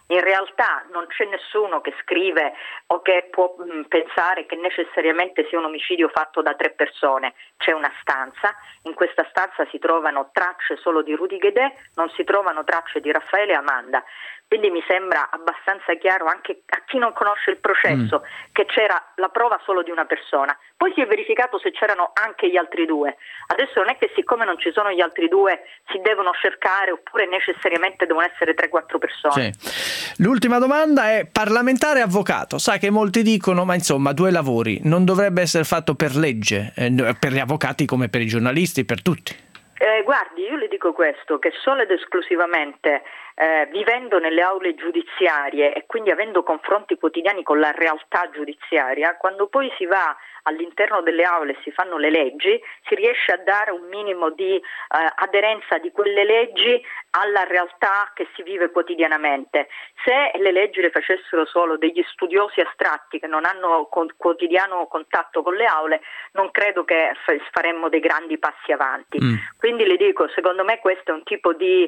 In realtà non c'è nessuno che scrive o che può pensare che necessariamente sia un omicidio fatto da 3 persone. C'è una stanza, in questa stanza si trovano tracce solo di Rudy Guedè, non si trovano tracce di Raffaele e Amanda. Quindi mi sembra abbastanza chiaro anche a chi non conosce il processo che c'era la prova solo di una persona. Poi si è verificato se c'erano anche gli altri 2. Adesso non è che siccome non ci sono gli altri 2 si devono cercare oppure necessariamente devono essere 3-4 persone. Sì. L'ultima domanda è parlamentare e avvocato. Sa che molti dicono ma insomma 2 lavori, non dovrebbe essere fatto per legge, per gli avvocati come per i giornalisti, per tutti. Guardi, io le dico questo, che solo ed esclusivamente vivendo nelle aule giudiziarie e quindi avendo confronti quotidiani con la realtà giudiziaria, quando poi si va all'interno delle aule e si fanno le leggi, si riesce a dare un minimo di aderenza di quelle leggi alla realtà che si vive quotidianamente. Se le leggi le facessero solo degli studiosi astratti che non hanno quotidiano contatto con le aule, non credo che faremmo dei grandi passi avanti. Quindi le dico, secondo me questo è un tipo di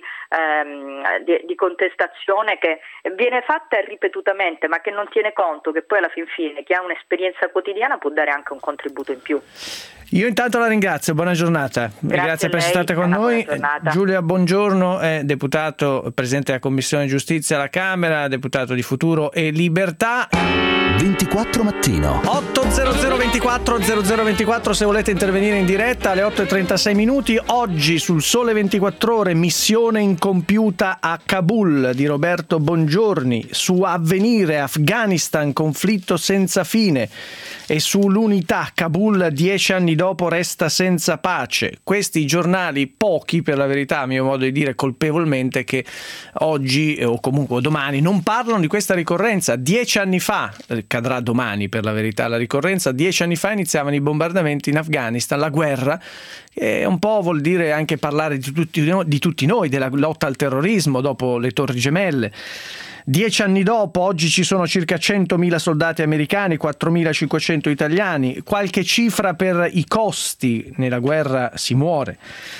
contestazione che viene fatta ripetutamente, ma che non tiene conto che poi alla fin fine chi ha un'esperienza quotidiana può dare anche un contributo in più. Io intanto la ringrazio, buona giornata. Grazie per essere stata con noi. Giulia Bongiorno è deputato presidente della Commissione Giustizia alla Camera, deputato di Futuro e Libertà. 24 mattino. 800 24 0024 se volete intervenire in diretta alle 8:36 minuti. Oggi sul Sole 24 Ore missione incompiuta a Kabul di Roberto Bongiorni, su Avvenire Afghanistan conflitto senza fine e sull'Unità Kabul 10 anni dopo resta senza pace. Questi giornali, pochi per la verità a mio modo di dire colpevolmente, che oggi o comunque domani non parlano di questa ricorrenza. 10 anni fa cadrà domani per la verità la ricorrenza. 10 anni fa iniziavano i bombardamenti in Afghanistan, la guerra, che un po' vuol dire anche parlare di tutti noi, della lotta al terrorismo dopo le Torri Gemelle. 10 anni dopo, oggi ci sono circa 100.000 soldati americani, 4.500 italiani, qualche cifra per i costi, nella guerra si muore.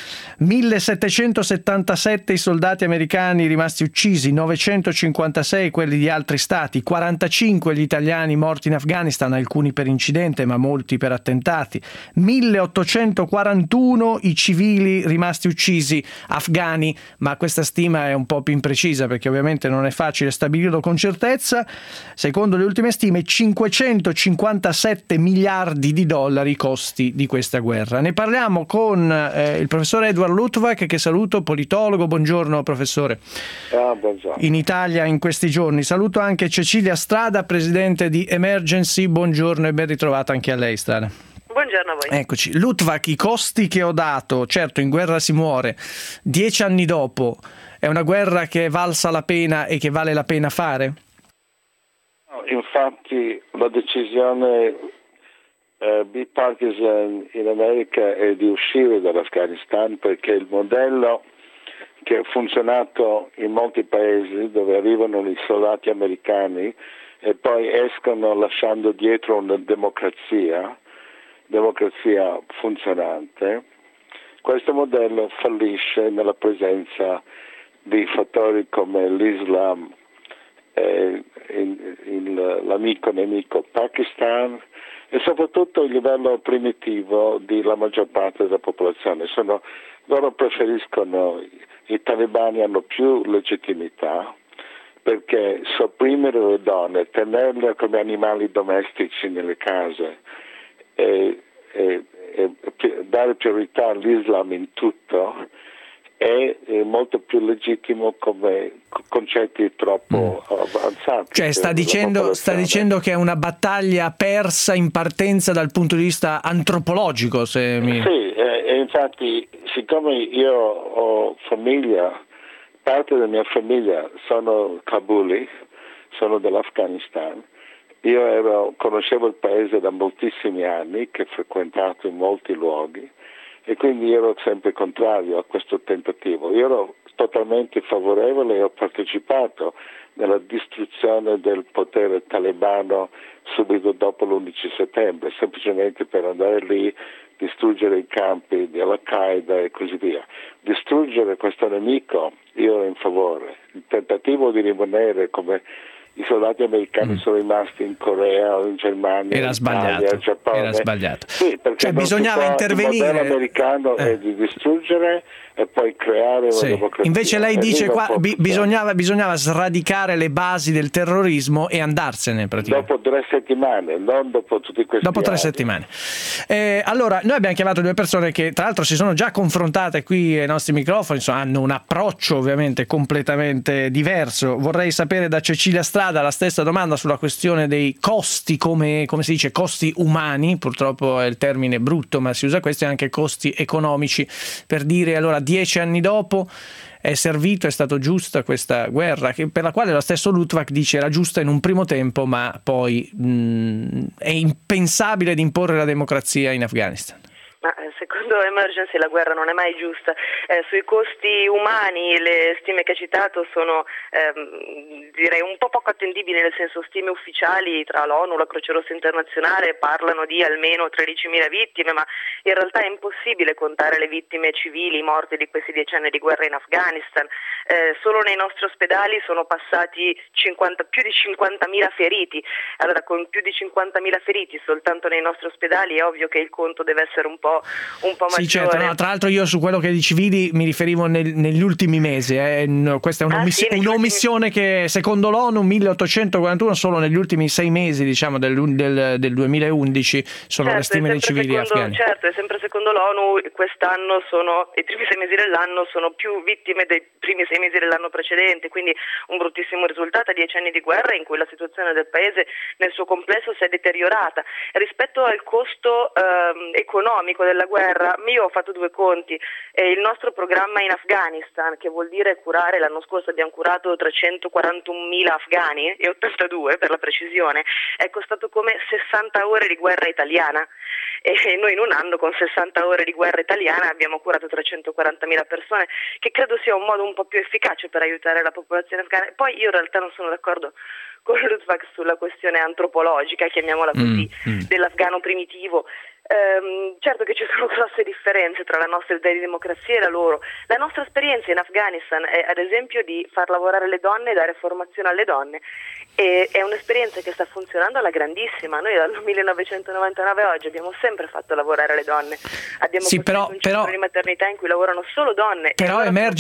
1.777 i soldati americani rimasti uccisi, 956 quelli di altri stati, 45 gli italiani morti in Afghanistan, alcuni per incidente ma molti per attentati, 1.841 i civili rimasti uccisi afghani, ma questa stima è un po' più imprecisa perché ovviamente non è facile stabilirlo con certezza. Secondo le ultime stime 557 miliardi di dollari i costi di questa guerra. Ne parliamo con il professore Edward Luttwak, che saluto, politologo. Buongiorno professore. Buongiorno. In Italia in questi giorni. Saluto anche Cecilia Strada, presidente di Emergency. Buongiorno e ben ritrovata anche a lei, Strada. Buongiorno a voi. Eccoci. Luttwak, i costi che ho dato, certo in guerra si muore, 10 anni dopo è una guerra che è valsa la pena e che vale la pena fare? Infatti la decisione bipartisan in America è di uscire dall'Afghanistan, perché il modello che ha funzionato in molti paesi dove arrivano i soldati americani e poi escono lasciando dietro una democrazia funzionante, questo modello fallisce nella presenza di fattori come l'Islam, l'amico nemico Pakistan e soprattutto il livello primitivo della maggior parte della popolazione. Loro preferiscono, i talebani hanno più legittimità perché sopprimere le donne, tenerle come animali domestici nelle case e dare priorità all'Islam in tutto è molto più legittimo come concetti troppo avanzati. Cioè sta dicendo che è una battaglia persa in partenza dal punto di vista antropologico, Sì, e infatti siccome io ho famiglia, parte della mia famiglia sono kabuli, sono dell'Afghanistan, io conoscevo il paese da moltissimi anni, che ho frequentato in molti luoghi, e quindi ero sempre contrario a questo tentativo. Io ero totalmente favorevole e ho partecipato nella distruzione del potere talebano subito dopo l'11 settembre, semplicemente per andare lì, distruggere i campi dell'Al-Qaeda e così via. Distruggere questo nemico, io ero in favore. Il tentativo di rimanere come i soldati americani sono rimasti in Corea o in Germania, era sbagliato. Italia, Giappone. Era sbagliato. Sì, perché bisognava intervenire. Il modello americano è di distruggere e poi creare una democrazia. Invece lei dice qua bisognava sradicare le basi del terrorismo e andarsene praticamente. Dopo 3 settimane, non dopo tutti questi Dopo 3 anni. settimane. Allora, noi abbiamo chiamato 2 persone che tra l'altro si sono già confrontate qui ai nostri microfoni, insomma, hanno un approccio ovviamente completamente diverso. Vorrei sapere da Cecilia Strada la stessa domanda sulla questione dei costi, come si dice, costi umani, purtroppo è il termine brutto ma si usa questo, e anche costi economici, per dire allora 10 anni dopo è stata giusta questa guerra, per la quale lo stesso Luttwak dice era giusta in un primo tempo ma poi è impensabile di imporre la democrazia in Afghanistan. Ma secondo Emergency la guerra non è mai giusta. Sui costi umani le stime che ha citato sono direi un po' poco attendibili, nel senso stime ufficiali tra l'ONU, la Croce Rossa Internazionale parlano di almeno 13.000 vittime, ma in realtà è impossibile contare le vittime civili morte di questi 10 anni di guerra in Afghanistan. Solo nei nostri ospedali sono passati più di 50.000 feriti. Allora, con più di 50.000 feriti soltanto nei nostri ospedali è ovvio che il conto deve essere un po' maggiore. Sì, certo. No, tra l'altro io su quello che di civili mi riferivo negli ultimi mesi. Questa è un'omissione che secondo l'ONU 1841 solo negli ultimi 6 mesi, diciamo, del 2011 sono le stime dei civili afghani. Certo, e sempre secondo l'ONU quest'anno i primi 6 mesi dell'anno sono più vittime dei primi 6 mesi dell'anno precedente, quindi un bruttissimo risultato a 10 anni di guerra in cui la situazione del paese nel suo complesso si è deteriorata. Rispetto al costo economico della guerra, io ho fatto 2 conti. Il nostro programma in Afghanistan, che vuol dire curare, l'anno scorso abbiamo curato 341.000 afghani e 82 per la precisione, è costato come 60 ore di guerra italiana, e noi in un anno con 60 ore di guerra italiana abbiamo curato 340.000 persone, che credo sia un modo un po' più efficace per aiutare la popolazione afghana. Poi io in realtà non sono d'accordo con Luttwak sulla questione antropologica, chiamiamola così, dell'afgano primitivo. Certo che ci sono grosse differenze tra la nostra idea di democrazia e la loro. La nostra esperienza in Afghanistan è ad esempio di far lavorare le donne e dare formazione alle donne, e è un'esperienza che sta funzionando alla grandissima. Noi dal 1999 a oggi abbiamo sempre fatto lavorare le donne, abbiamo un centro di maternità in cui lavorano solo donne. Però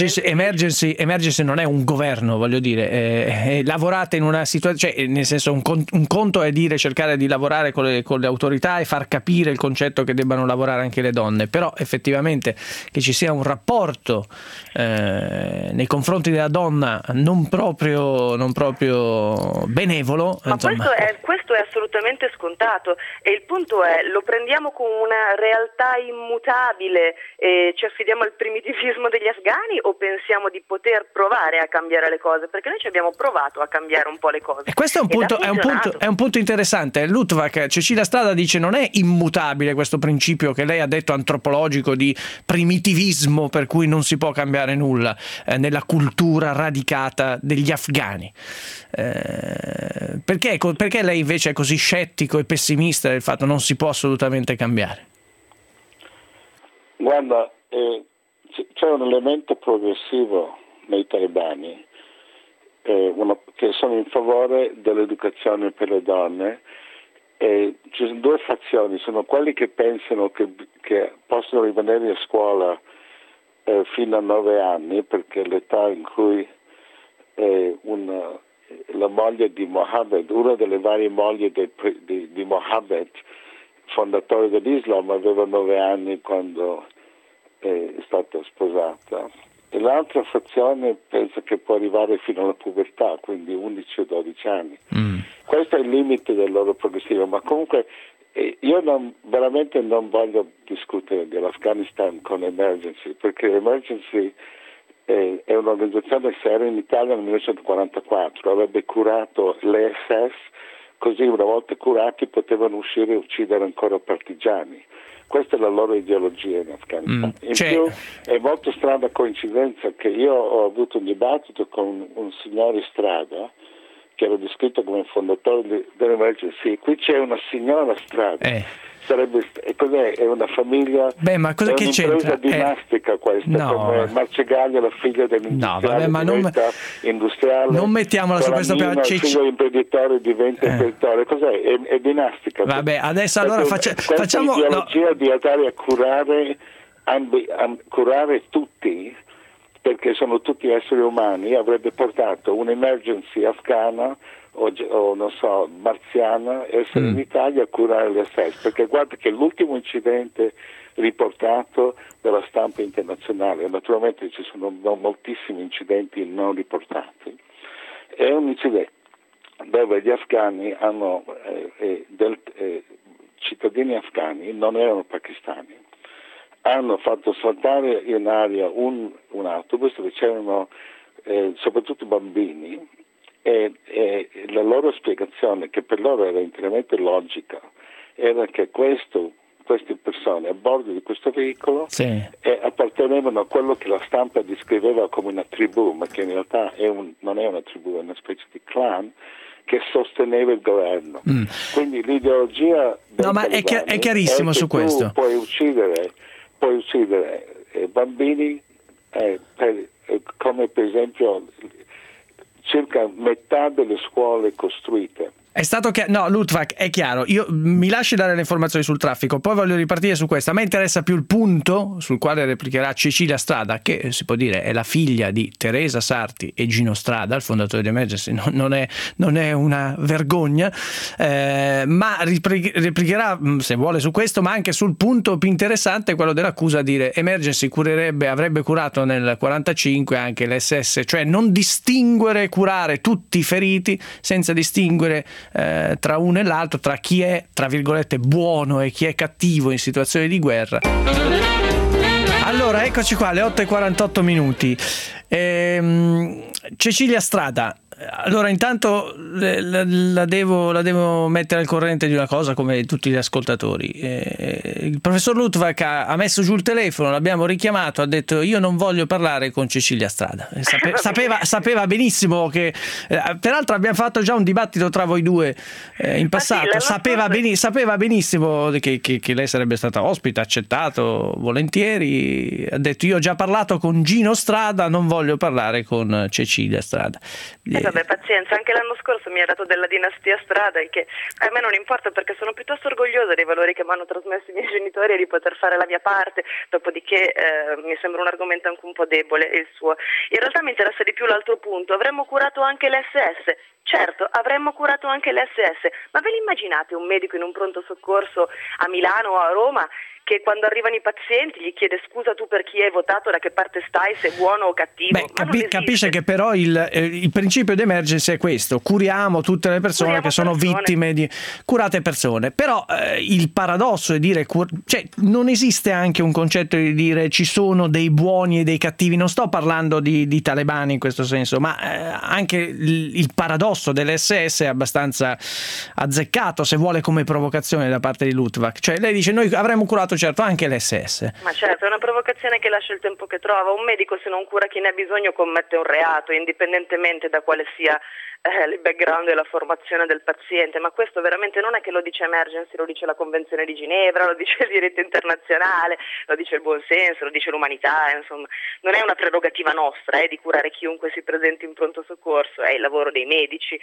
Emergency non è un governo, voglio dire, lavorate in una situazione, cioè, nel senso un conto è cercare di lavorare con le autorità e far capire il concetto che debbano lavorare anche le donne, però effettivamente che ci sia un rapporto nei confronti della donna non proprio benevolo, ma insomma. Questo è assolutamente scontato, e il punto è: lo prendiamo come una realtà immutabile e ci affidiamo al primitivismo degli afghani, o pensiamo di poter provare a cambiare le cose? Perché noi ci abbiamo provato a cambiare un po' le cose, e questo è un punto interessante. Luttwak, Cecilia Strada dice non è immutabile questo principio che lei ha detto antropologico di primitivismo, per cui non si può cambiare nulla nella cultura radicata degli afghani. Perché lei invece è così scettico e pessimista del fatto non si può assolutamente cambiare? Guarda, c'è un elemento progressivo nei talebani che sono in favore dell'educazione per le donne. Ci sono 2 fazioni: sono quelli che pensano che possono rimanere a scuola fino a 9 anni, perché è l'età in cui la moglie di Mohammed, una delle varie mogli di Mohammed, fondatore dell'Islam, aveva 9 anni quando è stata sposata. E l'altra fazione pensa che può arrivare fino alla pubertà, quindi 11 o 12 anni. Questo è il limite del loro progressivo, ma comunque io veramente non voglio discutere dell'Afghanistan con Emergency, perché Emergency è un'organizzazione seria. In Italia nel 1944 avrebbe curato le SS, così una volta curati potevano uscire e uccidere ancora partigiani. Questa è la loro ideologia in Afghanistan. Più è molto strana coincidenza che io ho avuto un dibattito con un signore Strada che era descritto come il fondatore dell'Emergency. Qui c'è una signora Strada. Cos'è? È una famiglia, ma cosa, è che un'impresa c'entra? dinastica questa, come Marcegaglia, la figlia dell'industriale, diventa industriale. Non mettiamola su questo piano. Il figlio imprenditore diventa imprenditore. Cos'è? È dinastica. Vabbè, adesso allora facciamo l'ideologia di andare a curare tutti, perché sono tutti esseri umani, avrebbe portato un'emergency afghana o non so, marziana, essere in Italia a curare l'SS, perché guarda che l'ultimo incidente riportato dalla stampa internazionale, naturalmente ci sono moltissimi incidenti non riportati, è un incidente dove gli afghani hanno cittadini afghani, non erano pakistani, hanno fatto saltare in aria un autobus dove c'erano soprattutto bambini, e la loro spiegazione, che per loro era interamente logica, era che queste persone a bordo di questo veicolo appartenevano a quello che la stampa descriveva come una tribù, ma che in realtà non è una tribù, è una specie di clan che sosteneva il governo. Quindi l'ideologia dei talebani è chiarissimo su questo. Puoi uccidere bambini come per esempio circa metà delle scuole costruite. È stato Luttwak, è chiaro. Io mi lasci dare le informazioni sul traffico, poi voglio ripartire su questo. A me interessa più il punto sul quale replicherà Cecilia Strada, che si può dire è la figlia di Teresa Sarti e Gino Strada, il fondatore di Emergency. Non è una vergogna, ma replicherà, se vuole, su questo, ma anche sul punto più interessante, quello dell'accusa a dire Emergency avrebbe curato nel 45 anche l'SS, cioè non distinguere, curare tutti i feriti senza distinguere tra uno e l'altro, tra chi è tra virgolette buono e chi è cattivo in situazioni di guerra. Allora, eccoci qua, le 8:48. Cecilia Strada, allora intanto la devo mettere al corrente di una cosa, come tutti gli ascoltatori. Il professor Luttwak ha messo giù il telefono, l'abbiamo richiamato, ha detto io non voglio parlare con Cecilia Strada. Sapeva benissimo che peraltro abbiamo fatto già un dibattito tra voi due in passato, sapeva benissimo che lei sarebbe stata ospite, accettato volentieri, ha detto io ho già parlato con Gino Strada, non voglio parlare con Cecilia Strada. Vabbè, pazienza, anche l'anno scorso mi ha dato della dinastia Strada, il che a me non importa perché sono piuttosto orgogliosa dei valori che mi hanno trasmesso i miei genitori e di poter fare la mia parte, dopodiché mi sembra un argomento anche un po' debole il suo. In realtà mi interessa di più l'altro punto, avremmo curato anche l'SS. Certo, avremmo curato anche l'SS, ma ve l'immaginate un medico in un pronto soccorso a Milano o a Roma che quando arrivano i pazienti gli chiede scusa tu per chi hai votato, da che parte stai, se buono o cattivo? Capisce che però il principio di Emergency è questo: curiamo tutte le persone che sono vittime di curate persone. Però il paradosso è dire cioè non esiste anche un concetto di dire ci sono dei buoni e dei cattivi. Non sto parlando di talebani in questo senso, ma anche il paradosso dell'SS è abbastanza azzeccato, se vuole, come provocazione da parte di Luttwak. Cioè lei dice noi avremmo curato certo anche l'SS. Ma certo, è una provocazione che lascia il tempo che trova. Un medico, se non cura chi ne ha bisogno, commette un reato, indipendentemente da quale sia il background e la formazione del paziente. Ma questo veramente non è che lo dice Emergency, lo dice la Convenzione di Ginevra, lo dice il diritto internazionale, lo dice il buon senso, lo dice l'umanità, insomma. Non è una prerogativa nostra di curare chiunque si presenti in pronto soccorso, è il lavoro dei medici.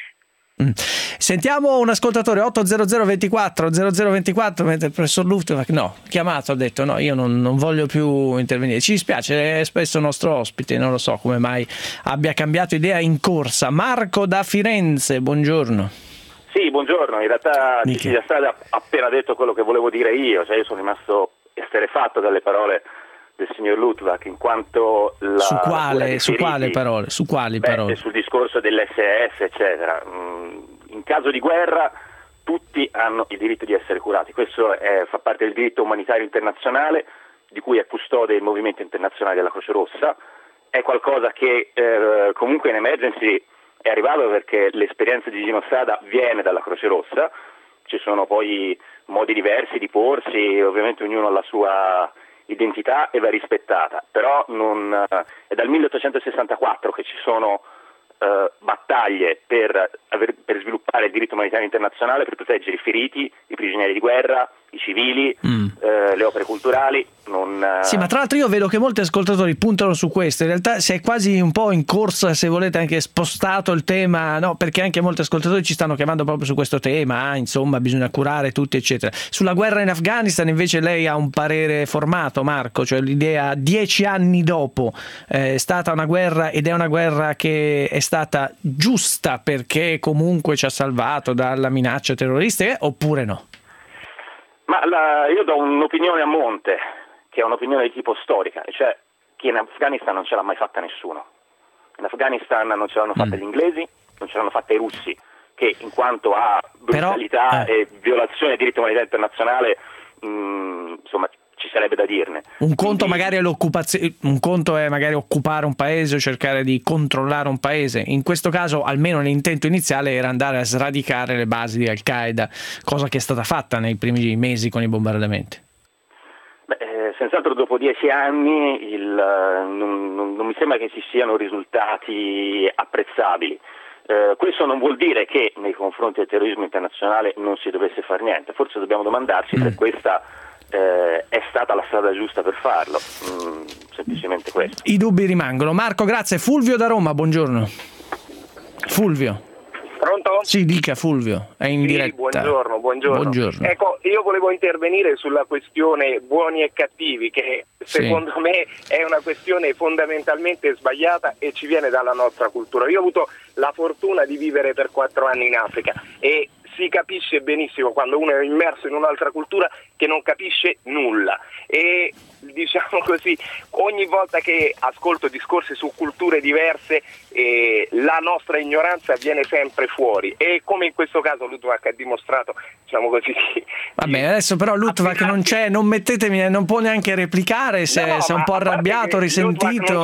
Sentiamo un ascoltatore 80024 0024, mentre il professor Luttwak chiamato, ha detto no, io non voglio più intervenire. Ci dispiace, è spesso nostro ospite, non lo so come mai abbia cambiato idea in corsa. Marco da Firenze, buongiorno. Sì, buongiorno, in realtà Cecilia Strada ha appena detto quello che volevo dire io, cioè io sono rimasto esterrefatto dalle parole del signor Luttwak, in quanto su quali parole? Sul discorso dell'SS, eccetera. In caso di guerra tutti hanno il diritto di essere curati, questo fa parte del diritto umanitario internazionale di cui è custode il movimento internazionale della Croce Rossa. È qualcosa che comunque in Emergency è arrivato perché l'esperienza di Gino Strada viene dalla Croce Rossa, ci sono poi modi diversi di porsi, ovviamente ognuno ha la sua identità e va rispettata, però è dal 1864 che ci sono battaglie per sviluppare il diritto umanitario internazionale, per proteggere i feriti, i prigionieri di guerra, i civili, le opere culturali. Sì, ma tra l'altro io vedo che molti ascoltatori puntano su questo. In realtà si è quasi un po' in corsa, se volete, anche spostato il tema, no? Perché anche molti ascoltatori ci stanno chiamando proprio su questo tema, insomma bisogna curare tutti eccetera. Sulla guerra in Afghanistan invece lei ha un parere formato, Marco, cioè l'idea 10 anni dopo è stata una guerra, ed è una guerra che è stata giusta perché comunque ci ha salvato dalla minaccia terroristica, oppure no? Ma io do un'opinione a monte, che è un'opinione di tipo storica, cioè che in Afghanistan non ce l'ha mai fatta nessuno. In Afghanistan non ce l'hanno fatta gli inglesi, non ce l'hanno fatta i russi, che in quanto a brutalità e violazione del diritto umanitario internazionale, insomma, ci sarebbe da dirne. Un conto magari è l'occupazione, un conto è magari occupare un paese o cercare di controllare un paese. In questo caso, almeno l'intento iniziale era andare a sradicare le basi di Al-Qaeda, cosa che è stata fatta nei primi mesi con i bombardamenti. Senz'altro dopo 10 anni non mi sembra che ci siano risultati apprezzabili. Questo non vuol dire che nei confronti del terrorismo internazionale non si dovesse fare niente. Forse dobbiamo domandarci se questa è stata la strada giusta per farlo, semplicemente questo. I dubbi rimangono. Marco, grazie. Fulvio da Roma, buongiorno. Fulvio. Pronto? Sì, dica Fulvio, è in diretta. Buongiorno. Ecco, io volevo intervenire sulla questione buoni e cattivi, che secondo me è una questione fondamentalmente sbagliata e ci viene dalla nostra cultura. Io ho avuto la fortuna di vivere per 4 anni in Africa e si capisce benissimo quando uno è immerso in un'altra cultura che non capisce nulla, e diciamo così, ogni volta che ascolto discorsi su culture diverse la nostra ignoranza viene sempre fuori, e come in questo caso Luttwak ha dimostrato, diciamo così. Vabbè, adesso però Luttwak non c'è, non mettetemi, non può neanche replicare se è un po' arrabbiato, risentito.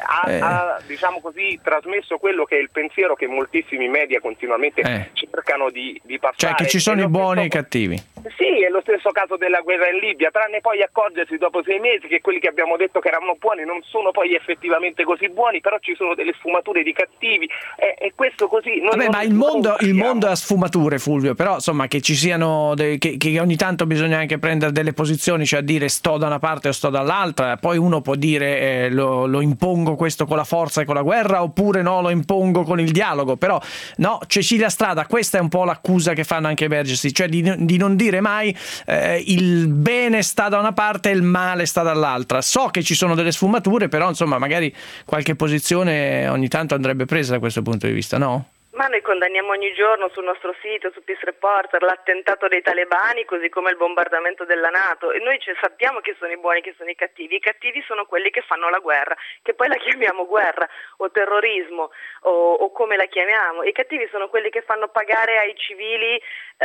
Ha diciamo così trasmesso quello che è il pensiero che moltissimi media continuamente cercano di passare. Cioè che ci sono i buoni e i cattivi. Sì, è lo stesso caso della guerra in Libia, tranne poi accorgersi dopo 6 mesi che quelli che abbiamo detto che erano buoni non sono poi effettivamente così buoni, però ci sono delle sfumature di cattivi, e questo così. Vabbè, ma il mondo ha sfumature, Fulvio, però insomma che ci siano che ogni tanto bisogna anche prendere delle posizioni, cioè a dire sto da una parte o sto dall'altra. Poi uno può dire lo impongo questo con la forza e con la guerra, oppure no, lo impongo con il dialogo. Però no, Cecilia Strada, questa è un po' l'accusa che fanno anche Emergency, cioè di non dire mai il bene sta da una parte e il male sta dall'altra. So che ci sono delle sfumature, però insomma magari qualche posizione ogni tanto andrebbe presa da questo punto di vista, no? Ma noi condanniamo ogni giorno sul nostro sito, su Peace Reporter, l'attentato dei talebani, così come il bombardamento della NATO, e noi sappiamo chi sono i buoni e chi sono i cattivi. I cattivi sono quelli che fanno la guerra, che poi la chiamiamo guerra o terrorismo o come la chiamiamo. I cattivi sono quelli che fanno pagare ai civili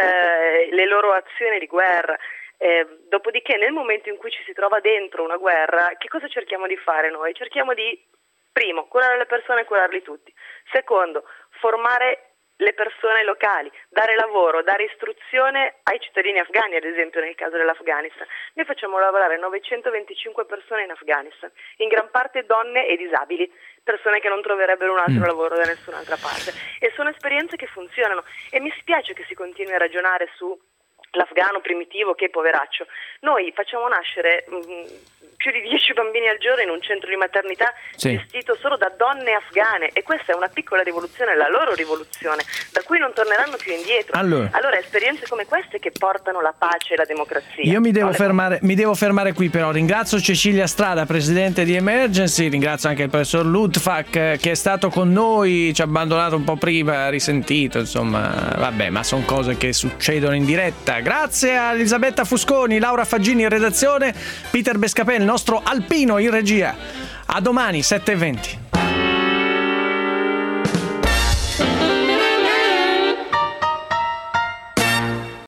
le loro azioni di guerra. Dopodiché nel momento in cui ci si trova dentro una guerra, che cosa cerchiamo di fare noi? Cerchiamo di, primo, curare le persone e curarli tutti. Secondo, formare le persone locali, dare lavoro, dare istruzione ai cittadini afghani, ad esempio nel caso dell'Afghanistan. Noi facciamo lavorare 925 persone in Afghanistan, in gran parte donne e disabili, persone che non troverebbero un altro lavoro da nessun'altra parte. E sono esperienze che funzionano, e mi spiace che si continui a ragionare su l'afgano primitivo che poveraccio. Noi facciamo nascere più di 10 bambini al giorno in un centro di maternità gestito solo da donne afghane, e questa è una piccola rivoluzione, la loro rivoluzione, da cui non torneranno più indietro. Allora esperienze come queste che portano la pace e la democrazia. Io mi devo fermare qui, però ringrazio Cecilia Strada, presidente di Emergency, ringrazio anche il professor Luttwak che è stato con noi, ci ha abbandonato un po' prima, risentito, insomma, vabbè, ma sono cose che succedono in diretta. Grazie a Elisabetta Fusconi, Laura Faggini in redazione, Peter Bescapè, il nostro alpino in regia. A domani 7:20.